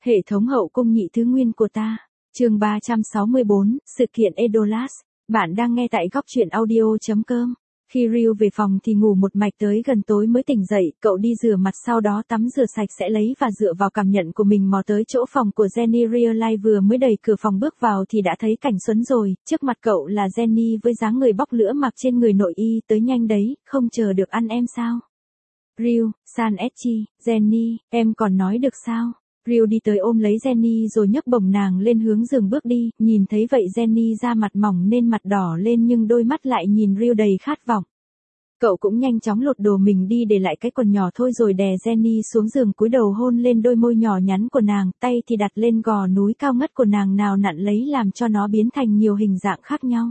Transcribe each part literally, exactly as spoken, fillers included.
Hệ thống hậu cung nhị thứ nguyên của ta. Chương ba trăm sáu mươi bốn, sự kiện Edolas. Bạn đang nghe tại góc truyện audio chấm com. Khi Ryu về phòng thì ngủ một mạch tới gần tối mới tỉnh dậy, cậu đi rửa mặt sau đó tắm rửa sạch sẽ lấy và dựa vào cảm nhận của mình mò tới chỗ phòng của Jenny. Real Life vừa mới đẩy cửa phòng bước vào thì đã thấy cảnh xuân rồi, trước mặt cậu là Jenny với dáng người bóc lửa mặc trên người nội y. Tới nhanh đấy, không chờ được ăn em sao? Ryu, San Echi, Jenny, em còn nói được sao? Ryu đi tới ôm lấy Jenny rồi nhấc bổng nàng lên hướng giường bước đi, nhìn thấy vậy Jenny da mặt mỏng nên mặt đỏ lên nhưng đôi mắt lại nhìn Ryu đầy khát vọng. Cậu cũng nhanh chóng lột đồ mình đi để lại cái quần nhỏ thôi rồi đè Jenny xuống giường cúi đầu hôn lên đôi môi nhỏ nhắn của nàng, tay thì đặt lên gò núi cao ngất của nàng nào nặn lấy làm cho nó biến thành nhiều hình dạng khác nhau.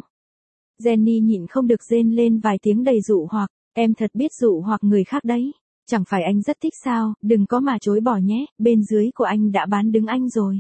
Jenny nhịn không được rên lên vài tiếng đầy dụ hoặc, em thật biết dụ hoặc người khác đấy. Chẳng phải anh rất thích sao, đừng có mà chối bỏ nhé, bên dưới của anh đã bán đứng anh rồi.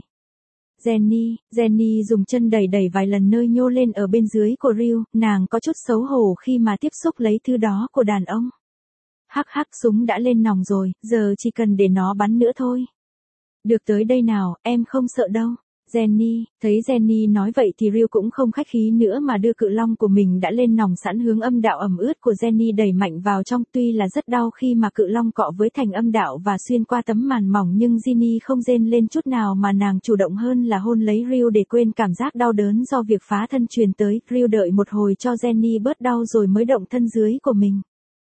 Jenny, Jenny dùng chân đẩy đẩy vài lần nơi nhô lên ở bên dưới của Ryu, nàng có chút xấu hổ khi mà tiếp xúc lấy thứ đó của đàn ông. Hắc hắc, súng đã lên nòng rồi, giờ chỉ cần để nó bắn nữa thôi. Được, tới đây nào, em không sợ đâu. Jenny, thấy Jenny nói vậy thì Ryu cũng không khách khí nữa mà đưa cự long của mình đã lên nòng sẵn hướng âm đạo ẩm ướt của Jenny đẩy mạnh vào trong. Tuy là rất đau khi mà cự long cọ với thành âm đạo và xuyên qua tấm màn mỏng nhưng Jenny không rên lên chút nào mà nàng chủ động hơn là hôn lấy Ryu để quên cảm giác đau đớn do việc phá thân truyền tới. Ryu đợi một hồi cho Jenny bớt đau rồi mới động thân dưới của mình.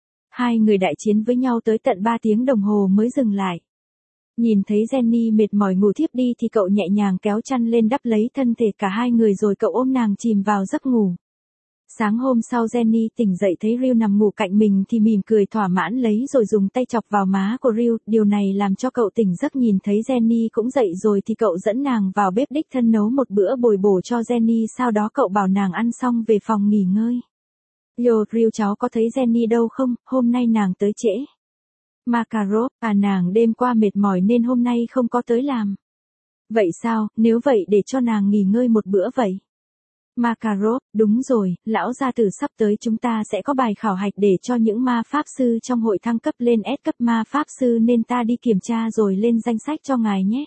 Hai người đại chiến với nhau tới tận ba tiếng đồng hồ mới dừng lại. Nhìn thấy Jenny mệt mỏi ngủ thiếp đi thì cậu nhẹ nhàng kéo chăn lên đắp lấy thân thể cả hai người rồi cậu ôm nàng chìm vào giấc ngủ. Sáng hôm sau Jenny tỉnh dậy thấy Ryu nằm ngủ cạnh mình thì mỉm cười thỏa mãn lấy rồi dùng tay chọc vào má của Ryu. Điều này làm cho cậu tỉnh giấc. Nhìn thấy Jenny cũng dậy rồi thì cậu dẫn nàng vào bếp đích thân nấu một bữa bồi bổ cho Jenny, sau đó cậu bảo nàng ăn xong về phòng nghỉ ngơi. Yo, Ryu cháu có thấy Jenny đâu không, hôm nay nàng tới trễ. Makarov, à nàng đêm qua mệt mỏi nên hôm nay không có tới làm. Vậy sao, nếu vậy để cho nàng nghỉ ngơi một bữa vậy. Makarov, đúng rồi, lão gia tử sắp tới chúng ta sẽ có bài khảo hạch để cho những ma pháp sư trong hội thăng cấp lên S cấp ma pháp sư nên ta đi kiểm tra rồi lên danh sách cho ngài nhé.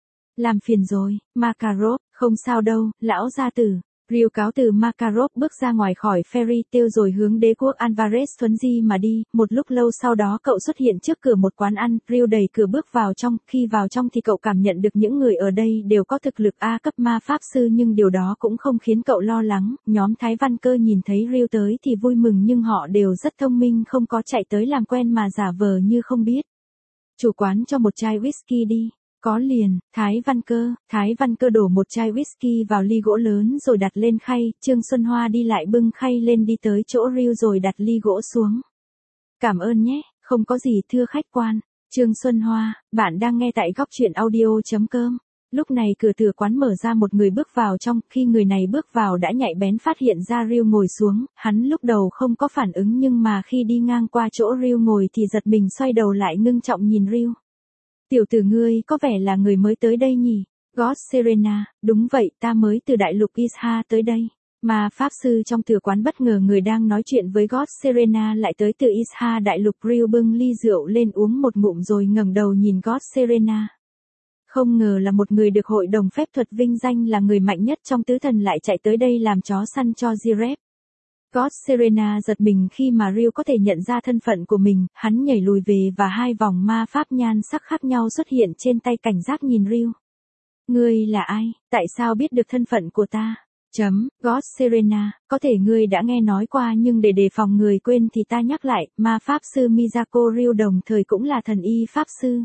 Làm phiền rồi, Makarov, không sao đâu, lão gia tử. Ryu cáo từ Makarov bước ra ngoài khỏi Fairy Tail rồi hướng đế quốc Alvarez thuấn di mà đi. Một lúc lâu sau đó cậu xuất hiện trước cửa một quán ăn. Ryu đẩy cửa bước vào trong. Khi vào trong thì cậu cảm nhận được những người ở đây đều có thực lực A cấp ma pháp sư nhưng điều đó cũng không khiến cậu lo lắng. Nhóm Thái Văn Cơ nhìn thấy Ryu tới thì vui mừng nhưng họ đều rất thông minh, không có chạy tới làm quen mà giả vờ như không biết. Chủ quán cho một chai whisky đi. Có liền, Thái Văn Cơ. Thái Văn Cơ đổ một chai whisky vào ly gỗ lớn rồi đặt lên khay. Trương Xuân Hoa đi lại bưng khay lên đi tới chỗ Ryu rồi đặt ly gỗ xuống. Cảm ơn nhé, không có gì thưa khách quan. Trương Xuân Hoa, bạn đang nghe tại góc truyện audio chấm com. Lúc này cửa từ quán mở ra, một người bước vào trong. Khi người này bước vào đã nhạy bén phát hiện ra Ryu ngồi xuống. Hắn lúc đầu không có phản ứng nhưng mà khi đi ngang qua chỗ Ryu ngồi thì giật mình xoay đầu lại ngưng trọng nhìn Ryu. Tiểu tử ngươi có vẻ là người mới tới đây nhỉ? God Serena, đúng vậy, ta mới từ đại lục Isha tới đây. Mà pháp sư trong tử quán bất ngờ người đang nói chuyện với God Serena lại tới từ Isha đại lục. Ryu bưng ly rượu lên uống một ngụm rồi ngẩng đầu nhìn God Serena. Không ngờ là một người được hội đồng phép thuật vinh danh là người mạnh nhất trong tứ thần lại chạy tới đây làm chó săn cho Jirep. God Serena giật mình khi mà Ryu có thể nhận ra thân phận của mình, hắn nhảy lùi về và hai vòng ma pháp nhan sắc khác nhau xuất hiện trên tay, cảnh giác nhìn Ryu. Ngươi là ai, tại sao biết được thân phận của ta? Chấm, God Serena, có thể ngươi đã nghe nói qua nhưng để đề phòng người quên thì ta nhắc lại, ma pháp sư Miyako Ryu đồng thời cũng là thần y pháp sư.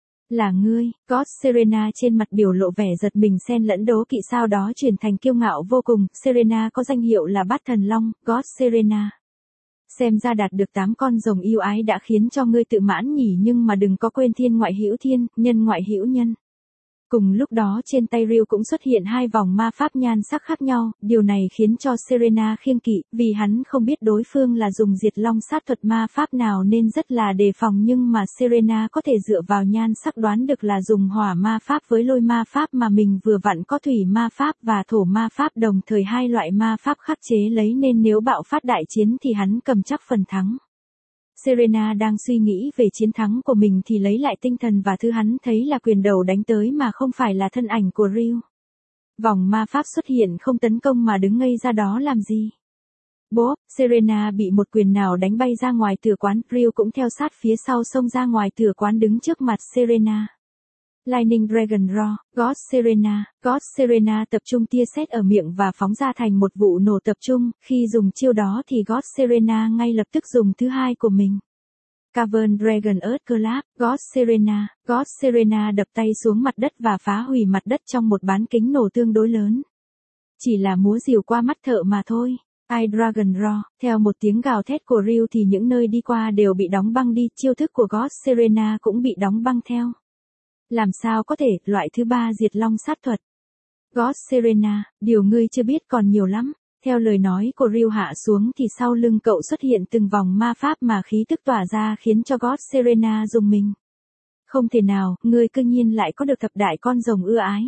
Là ngươi, God Serena trên mặt biểu lộ vẻ giật mình xen lẫn đố kỵ sau đó chuyển thành kiêu ngạo vô cùng. Serena có danh hiệu là Bát Thần Long, God Serena. Xem ra đạt được tám con rồng yêu ái đã khiến cho ngươi tự mãn nhỉ, nhưng mà đừng có quên thiên ngoại hữu thiên, nhân ngoại hữu nhân. Cùng lúc đó trên tay Ryu cũng xuất hiện hai vòng ma pháp nhan sắc khác nhau, điều này khiến cho Serena khiêng kỵ, vì hắn không biết đối phương là dùng diệt long sát thuật ma pháp nào nên rất là đề phòng, nhưng mà Serena có thể dựa vào nhan sắc đoán được là dùng hỏa ma pháp với lôi ma pháp mà mình vừa vặn có thủy ma pháp và thổ ma pháp, đồng thời hai loại ma pháp khắc chế lấy nên nếu bạo phát đại chiến thì hắn cầm chắc phần thắng. Serena đang suy nghĩ về chiến thắng của mình thì lấy lại tinh thần và thứ hắn thấy là quyền đầu đánh tới mà không phải là thân ảnh của Ryu. Vòng ma pháp xuất hiện không tấn công mà đứng ngây ra đó làm gì. Bốp, Serena bị một quyền nào đánh bay ra ngoài từ quán, Ryu cũng theo sát phía sau xông ra ngoài từ quán đứng trước mặt Serena. Lightning Dragon Raw, God Serena, God Serena tập trung tia sét ở miệng và phóng ra thành một vụ nổ tập trung, khi dùng chiêu đó thì God Serena ngay lập tức dùng thứ hai của mình. Cavern Dragon Earth Clap, God Serena, God Serena đập tay xuống mặt đất và phá hủy mặt đất trong một bán kính nổ tương đối lớn. Chỉ là múa rìu qua mắt thợ mà thôi. I Dragon Raw, theo một tiếng gào thét của Ryu thì những nơi đi qua đều bị đóng băng đi, chiêu thức của God Serena cũng bị đóng băng theo. Làm sao có thể, loại thứ ba diệt long sát thuật. God Serena, điều ngươi chưa biết còn nhiều lắm. Theo lời nói của Ryu hạ xuống thì sau lưng cậu xuất hiện từng vòng ma pháp mà khí tức tỏa ra khiến cho God Serena rùng mình. Không thể nào, ngươi cư nhiên lại có được thập đại con rồng ưa ái.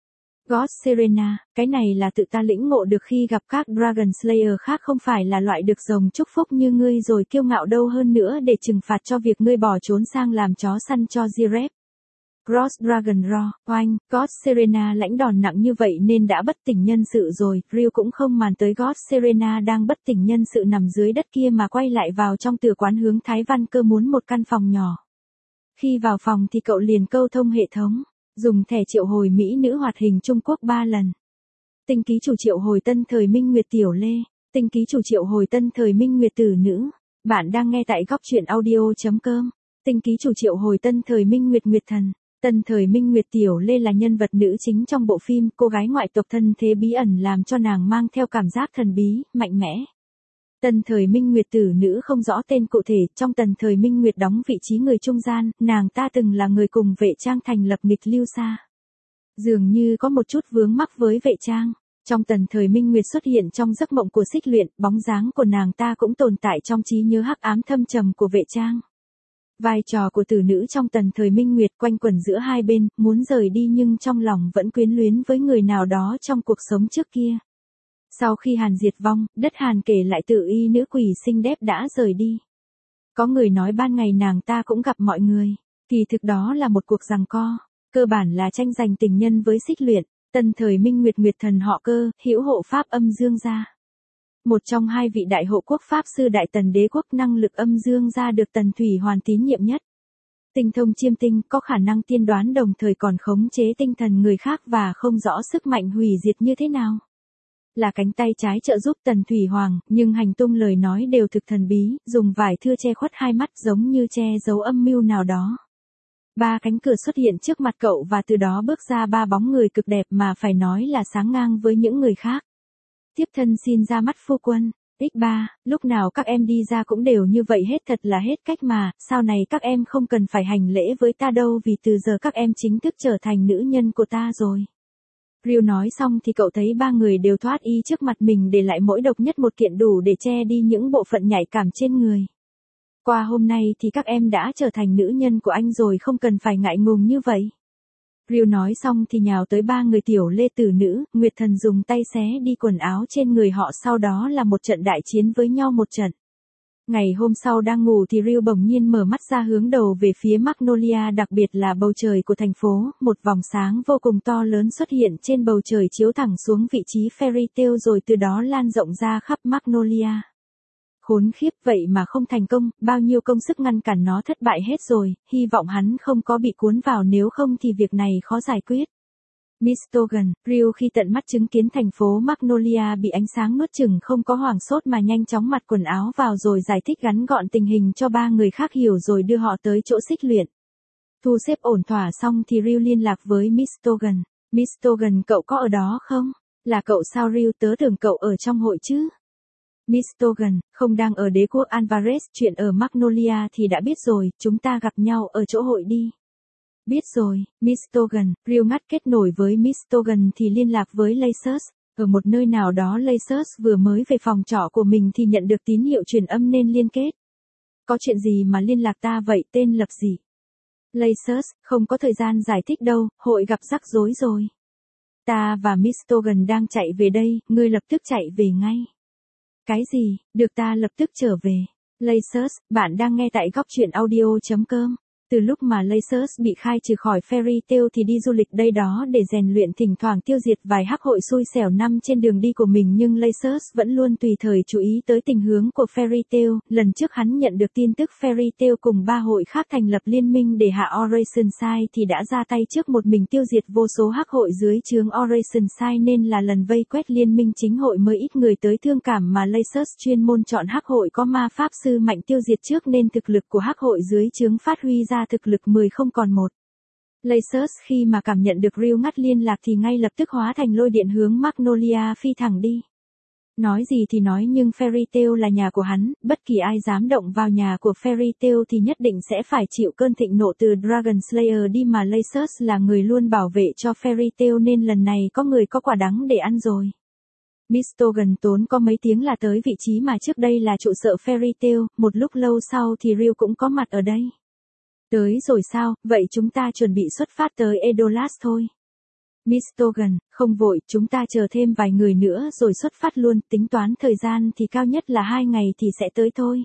God Serena, cái này là tự ta lĩnh ngộ được khi gặp các Dragon Slayer khác, không phải là loại được rồng chúc phúc như ngươi rồi kiêu ngạo đâu, hơn nữa để trừng phạt cho việc ngươi bỏ trốn sang làm chó săn cho Jirep. Cross Dragon Raw, oanh, God Serena lãnh đòn nặng như vậy nên đã bất tỉnh nhân sự rồi, Ryu cũng không màn tới God Serena đang bất tỉnh nhân sự nằm dưới đất kia mà quay lại vào trong từ quán hướng Thái Văn Cơ muốn một căn phòng nhỏ. Khi vào phòng thì cậu liền câu thông hệ thống, dùng thẻ triệu hồi mỹ nữ hoạt hình Trung Quốc ba lần. Tinh ký chủ triệu hồi tân thời Minh Nguyệt Tiểu Lê, tinh ký chủ triệu hồi tân thời Minh Nguyệt Tử Nữ. Bạn đang nghe tại góc truyện audio.com. Tinh ký chủ triệu hồi tân thời Minh Nguyệt Nguyệt Thần. Tân thời Minh Nguyệt Tiểu Lê là nhân vật nữ chính trong bộ phim, cô gái ngoại tộc thân thế bí ẩn làm cho nàng mang theo cảm giác thần bí, mạnh mẽ. Tân thời Minh Nguyệt Tử Nữ không rõ tên cụ thể, trong tần thời Minh Nguyệt đóng vị trí người trung gian, nàng ta từng là người cùng Vệ Trang thành lập nghịch lưu xa. Dường như có một chút vướng mắc với Vệ Trang. Trong tần thời Minh Nguyệt xuất hiện trong giấc mộng của Xích Luyện, bóng dáng của nàng ta cũng tồn tại trong trí nhớ hắc ám thâm trầm của Vệ Trang. Vai trò của tử nữ trong tần thời Minh Nguyệt quanh quẩn giữa hai bên, muốn rời đi nhưng trong lòng vẫn quyến luyến với người nào đó trong cuộc sống trước kia. Sau khi Hàn diệt vong, đất Hàn kể lại tự y nữ quỷ xinh đẹp đã rời đi. Có người nói ban ngày nàng ta cũng gặp mọi người, kỳ thực đó là một cuộc giằng co, cơ bản là tranh giành tình nhân với Xích Luyện. Tần thời Minh Nguyệt Nguyệt thần họ Cơ, hữu hộ pháp âm dương gia. Một trong hai vị đại hộ quốc pháp sư đại tần đế quốc, năng lực âm dương gia được Tần Thủy Hoàn tín nhiệm nhất. Tinh thông chiêm tinh, có khả năng tiên đoán đồng thời còn khống chế tinh thần người khác và không rõ sức mạnh hủy diệt như thế nào. Là cánh tay trái trợ giúp Tần Thủy Hoàng, nhưng hành tung lời nói đều thực thần bí, dùng vải thưa che khuất hai mắt giống như che giấu âm mưu nào đó. Ba cánh cửa xuất hiện trước mặt cậu và từ đó bước ra ba bóng người cực đẹp mà phải nói là sáng ngang với những người khác. Tiếp thân xin ra mắt phu quân. ích ba, lúc nào các em đi ra cũng đều như vậy hết, thật là hết cách mà, sau này các em không cần phải hành lễ với ta đâu vì từ giờ các em chính thức trở thành nữ nhân của ta rồi. Ryu nói xong thì cậu thấy ba người đều thoát y trước mặt mình, để lại mỗi độc nhất một kiện đủ để che đi những bộ phận nhạy cảm trên người. Qua hôm nay thì các em đã trở thành nữ nhân của anh rồi, không cần phải ngại ngùng như vậy. Ryu nói xong thì nhào tới ba người Tiểu Lê tử nữ, Nguyệt thần dùng tay xé đi quần áo trên người họ, sau đó là một trận đại chiến với nhau một trận. Ngày hôm sau đang ngủ thì Ryu bỗng nhiên mở mắt ra hướng đầu về phía Magnolia, đặc biệt là bầu trời của thành phố, một vòng sáng vô cùng to lớn xuất hiện trên bầu trời chiếu thẳng xuống vị trí Fairy Tail rồi từ đó lan rộng ra khắp Magnolia. Khốn khiếp, vậy mà không thành công, bao nhiêu công sức ngăn cản nó thất bại hết rồi, hy vọng hắn không có bị cuốn vào, nếu không thì việc này khó giải quyết. Mistogan, Ryu khi tận mắt chứng kiến thành phố Magnolia bị ánh sáng nuốt chửng không có hoảng sốt mà nhanh chóng mặc quần áo vào rồi giải thích ngắn gọn tình hình cho ba người khác hiểu rồi đưa họ tới chỗ Xích Luyện. Thu xếp ổn thỏa xong thì Ryu liên lạc với Mistogan. Mistogan, cậu có ở đó không? Là cậu sao Ryu, tớ tưởng cậu ở trong hội chứ. Mistogan, không đang ở đế quốc Alvarez, chuyện ở Magnolia thì đã biết rồi, chúng ta gặp nhau ở chỗ hội đi. Biết rồi, Mistogan. Ryu ngắt kết nối với Mistogan thì liên lạc với Lacers. Ở một nơi nào đó Lacers vừa mới về phòng trọ của mình thì nhận được tín hiệu truyền âm nên liên kết. Có chuyện gì mà liên lạc ta vậy, tên lập gì? Lacers, không có thời gian giải thích đâu, hội gặp rắc rối rồi. Ta và Mistogan đang chạy về đây, ngươi lập tức chạy về ngay. Cái gì, được ta lập tức trở về. Lasers, bạn đang nghe tại góc truyện audio chấm com. Từ lúc mà Lasers bị khai trừ khỏi Fairy Tail thì đi du lịch đây đó để rèn luyện, thỉnh thoảng tiêu diệt vài hắc hội xui xẻo năm trên đường đi của mình, nhưng Lasers vẫn luôn tùy thời chú ý tới tình hướng của Fairy Tail. Lần trước hắn nhận được tin tức Fairy Tail cùng ba hội khác thành lập liên minh để hạ Oceanside thì đã ra tay trước một mình tiêu diệt vô số hắc hội dưới trướng Oceanside, nên là lần vây quét liên minh chính hội mới ít người tới thương cảm, mà Lasers chuyên môn chọn hắc hội có ma pháp sư mạnh tiêu diệt trước nên thực lực của hắc hội dưới trướng phát huy ra thực lực mười không còn một. Lasers khi mà cảm nhận được Ryu ngắt liên lạc thì ngay lập tức hóa thành lôi điện hướng Magnolia phi thẳng đi. Nói gì thì nói nhưng Fairy Tail là nhà của hắn, bất kỳ ai dám động vào nhà của Fairy Tail thì nhất định sẽ phải chịu cơn thịnh nộ từ Dragon Slayer đi, mà Lasers là người luôn bảo vệ cho Fairy Tail nên lần này có người có quả đắng để ăn rồi. Mistogan tốn có mấy tiếng là tới vị trí mà trước đây là trụ sở Fairy Tail, một lúc lâu sau thì Ryu cũng có mặt ở đây. Tới rồi sao, vậy chúng ta chuẩn bị xuất phát tới Edolas thôi. Mistogan, không vội, chúng ta chờ thêm vài người nữa rồi xuất phát luôn, tính toán thời gian thì cao nhất là hai ngày thì sẽ tới thôi.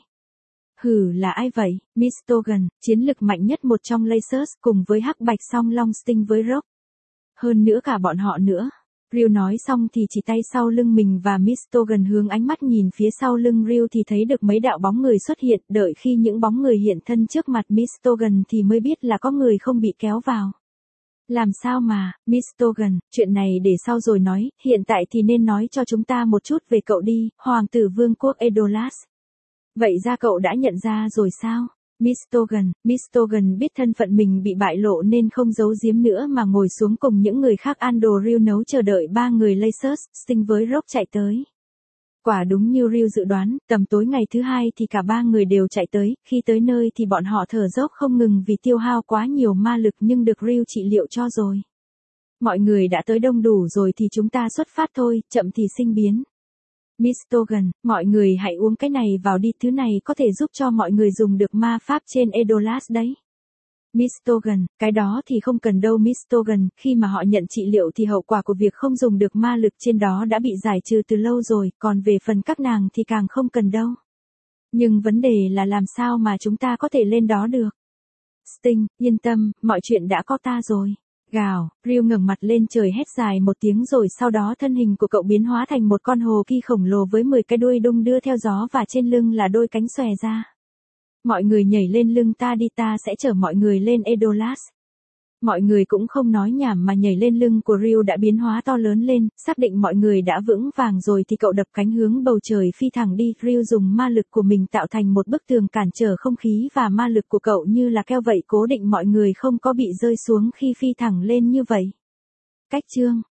Hừ, là ai vậy? Mistogan, chiến lực mạnh nhất một trong Lasers cùng với hắc bạch song long Sting với Rock. Hơn nữa cả bọn họ nữa. Ryu nói xong thì chỉ tay sau lưng mình và Mistogan hướng ánh mắt nhìn phía sau lưng Ryu thì thấy được mấy đạo bóng người xuất hiện, đợi khi những bóng người hiện thân trước mặt Mistogan thì mới biết là có người không bị kéo vào. Làm sao mà, Mistogan, chuyện này để sau rồi nói, hiện tại thì nên nói cho chúng ta một chút về cậu đi, Hoàng tử Vương quốc Edolas. Vậy ra cậu đã nhận ra rồi sao? Mistogan, Mistogan biết thân phận mình bị bại lộ nên không giấu giếm nữa mà ngồi xuống cùng những người khác ăn đồ Ryu nấu chờ đợi ba người Lasers, Sting với Rock chạy tới. Quả đúng như Ryu dự đoán, tầm tối ngày thứ hai thì cả ba người đều chạy tới, khi tới nơi thì bọn họ thở dốc không ngừng vì tiêu hao quá nhiều ma lực nhưng được Ryu trị liệu cho rồi. Mọi người đã tới đông đủ rồi thì chúng ta xuất phát thôi, chậm thì sinh biến. Mistogan, mọi người hãy uống cái này vào đi, thứ này có thể giúp cho mọi người dùng được ma pháp trên Edolas đấy. Mistogan, cái đó thì không cần đâu Mistogan, khi mà họ nhận trị liệu thì hậu quả của việc không dùng được ma lực trên đó đã bị giải trừ từ lâu rồi, còn về phần các nàng thì càng không cần đâu. Nhưng vấn đề là làm sao mà chúng ta có thể lên đó được. Sting, yên tâm, mọi chuyện đã có ta rồi. Gào, Ryu ngẩng mặt lên trời hét dài một tiếng rồi sau đó thân hình của cậu biến hóa thành một con hồ kỳ khổng lồ với mười cái đuôi đung đưa theo gió và trên lưng là đôi cánh xòe ra. Mọi người nhảy lên lưng ta đi, ta sẽ chở mọi người lên Edolas. Mọi người cũng không nói nhảm mà nhảy lên lưng của Ryu đã biến hóa to lớn lên, xác định mọi người đã vững vàng rồi thì cậu đập cánh hướng bầu trời phi thẳng đi. Ryu dùng ma lực của mình tạo thành một bức tường cản trở không khí và ma lực của cậu như là keo vậy cố định mọi người không có bị rơi xuống khi phi thẳng lên như vậy. Cách chương